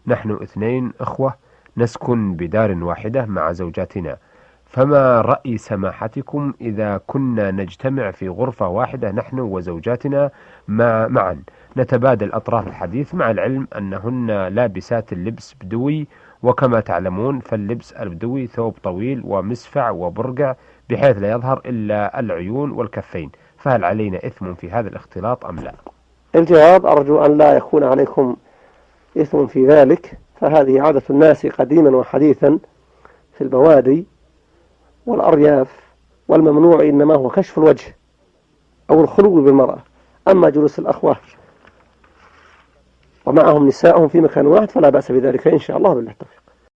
نحن 2 أخوة نسكن بدار واحدة مع زوجاتنا، فما رأي سماحتكم إذا كنا نجتمع في غرفة واحدة نحن وزوجاتنا معا نتبادل أطراف الحديث، مع العلم أنهن لابسات اللبس بدوي، وكما تعلمون فاللبس البدوي ثوب طويل ومسفع وبرقع بحيث لا يظهر إلا العيون والكفين، فهل علينا إثم في هذا الاختلاط أم لا؟ الجواب: أرجو أن لا يكون عليكم إثم في ذلك، فهذه عادة الناس قديما وحديثا في البوادي والأرياف، والممنوع إنما هو كشف الوجه أو الخلو بالمرأة. أما جلوس الأخوة ومعهم نسائهم في مكان واحد فلا بأس بذلك إن شاء الله بالله التوفيق.